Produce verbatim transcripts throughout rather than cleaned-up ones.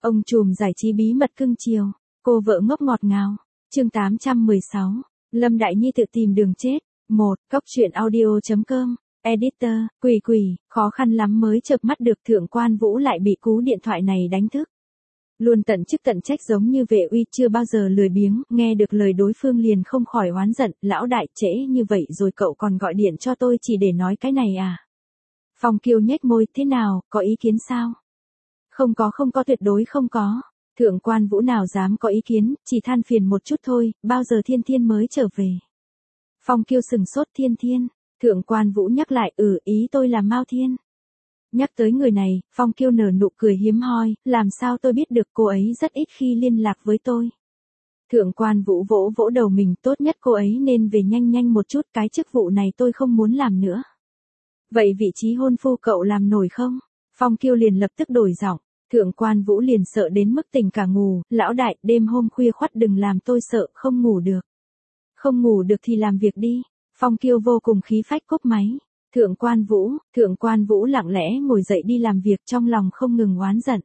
Ông trùm giải trí bí mật cưng chiều, cô vợ ngốc ngọt ngào. Chương tám trăm mười sáu, Lâm Đại Nhi tự tìm đường chết. một. Cóc truyện audio chấm com. Editor, quỷ quỷ, khó khăn lắm mới chợp mắt được Thượng Quan Vũ lại bị cú điện thoại này đánh thức. Luôn tận chức tận trách giống như vệ uy chưa bao giờ lười biếng, nghe được lời đối phương liền không khỏi oán giận, lão đại trễ như vậy rồi cậu còn gọi điện cho tôi chỉ để nói cái này à? Phong Kiêu nhếch môi, thế nào, có ý kiến sao? Không có không có tuyệt đối không có. Thượng Quan Vũ nào dám có ý kiến, chỉ than phiền một chút thôi, bao giờ Thiên Thiên mới trở về. Phong Kiêu sừng sốt, Thiên Thiên. Thượng Quan Vũ nhắc lại, ừ, ý tôi là Mao Thiên. Nhắc tới người này, Phong Kiêu nở nụ cười hiếm hoi, làm sao tôi biết được cô ấy rất ít khi liên lạc với tôi. Thượng Quan Vũ vỗ vỗ đầu mình, tốt nhất cô ấy nên về nhanh nhanh một chút, cái chức vụ này tôi không muốn làm nữa. Vậy vị trí hôn phu cậu làm nổi không? Phong Kiêu liền lập tức đổi giọng. Thượng Quan Vũ liền sợ đến mức tỉnh cả ngủ, lão đại, đêm hôm khuya khoắt đừng làm tôi sợ, không ngủ được. Không ngủ được thì làm việc đi. Phong Kiêu vô cùng khí phách cúp máy. Thượng Quan Vũ, Thượng Quan Vũ lặng lẽ ngồi dậy đi làm việc, trong lòng không ngừng oán giận.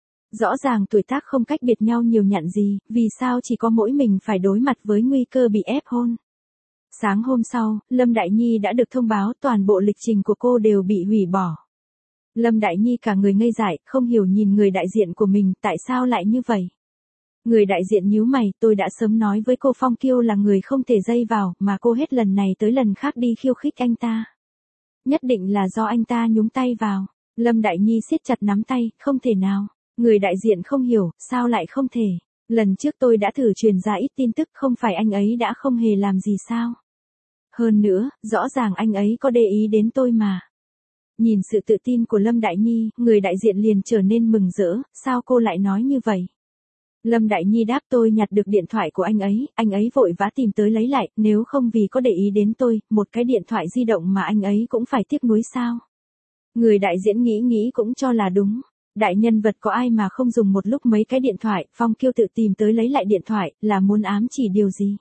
Rõ ràng tuổi tác không cách biệt nhau nhiều nhặn gì, vì sao chỉ có mỗi mình phải đối mặt với nguy cơ bị ép hôn. Sáng hôm sau, Lâm Đại Nhi đã được thông báo toàn bộ lịch trình của cô đều bị hủy bỏ. Lâm Đại Nhi cả người ngây dại, không hiểu nhìn người đại diện của mình, tại sao lại như vậy? Người đại diện nhíu mày, tôi đã sớm nói với cô Phong Kiêu là người không thể dây vào, mà cô hết lần này tới lần khác đi khiêu khích anh ta. Nhất định là do anh ta nhúng tay vào. Lâm Đại Nhi siết chặt nắm tay, không thể nào. Người đại diện không hiểu, sao lại không thể? Lần trước tôi đã thử truyền ra ít tin tức, không phải anh ấy đã không hề làm gì sao? Hơn nữa, rõ ràng anh ấy có để ý đến tôi mà. Nhìn sự tự tin của Lâm Đại Nhi, người đại diện liền trở nên mừng rỡ, sao cô lại nói như vậy? Lâm Đại Nhi đáp, tôi nhặt được điện thoại của anh ấy, anh ấy vội vã tìm tới lấy lại, nếu không vì có để ý đến tôi, một cái điện thoại di động mà anh ấy cũng phải tiếc nuối sao? Người đại diễn nghĩ nghĩ cũng cho là đúng. Đại nhân vật có ai mà không dùng một lúc mấy cái điện thoại, Phong Kiêu tự tìm tới lấy lại điện thoại, là muốn ám chỉ điều gì?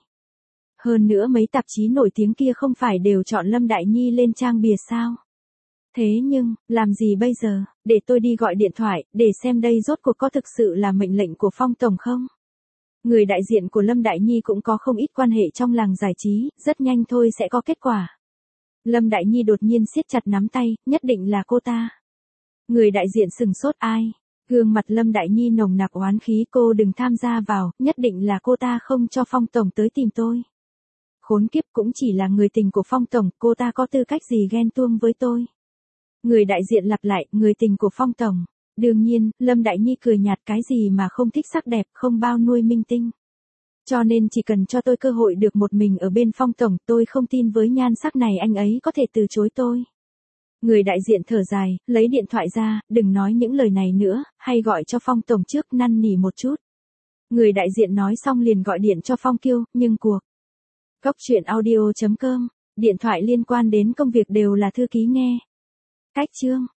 Hơn nữa mấy tạp chí nổi tiếng kia không phải đều chọn Lâm Đại Nhi lên trang bìa sao? Thế nhưng, làm gì bây giờ, để tôi đi gọi điện thoại, để xem đây rốt cuộc có thực sự là mệnh lệnh của Phong Tổng không? Người đại diện của Lâm Đại Nhi cũng có không ít quan hệ trong làng giải trí, rất nhanh thôi sẽ có kết quả. Lâm Đại Nhi đột nhiên siết chặt nắm tay, nhất định là cô ta. Người đại diện sừng sốt, ai? Gương mặt Lâm Đại Nhi nồng nặc oán khí, cô đừng tham gia vào, nhất định là cô ta không cho Phong Tổng tới tìm tôi. Khốn kiếp, cũng chỉ là người tình của Phong Tổng, cô ta có tư cách gì ghen tuông với tôi? Người đại diện lặp lại, người tình của Phong Tổng. Đương nhiên, Lâm Đại Nhi cười nhạt, cái gì mà không thích sắc đẹp, không bao nuôi minh tinh. Cho nên chỉ cần cho tôi cơ hội được một mình ở bên Phong Tổng, tôi không tin với nhan sắc này anh ấy có thể từ chối tôi. Người đại diện thở dài, lấy điện thoại ra, đừng nói những lời này nữa, hay gọi cho Phong Tổng trước, năn nỉ một chút. Người đại diện nói xong liền gọi điện cho Phong Kiêu, nhưng cuộc. Cóc truyện audio chấm com, điện thoại liên quan đến công việc đều là thư ký nghe. Cách chương.